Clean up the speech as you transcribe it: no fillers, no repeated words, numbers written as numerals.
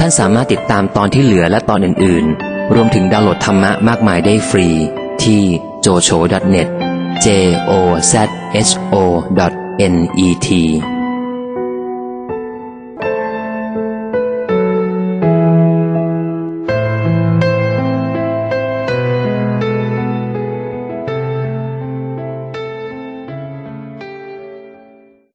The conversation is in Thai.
านสามารถติดตามตอนที่เหลือและตอนอื่นๆรวมถึงดาวน์โหลดธรรมะมากมายได้ฟรีที่ jocho.net jozho.net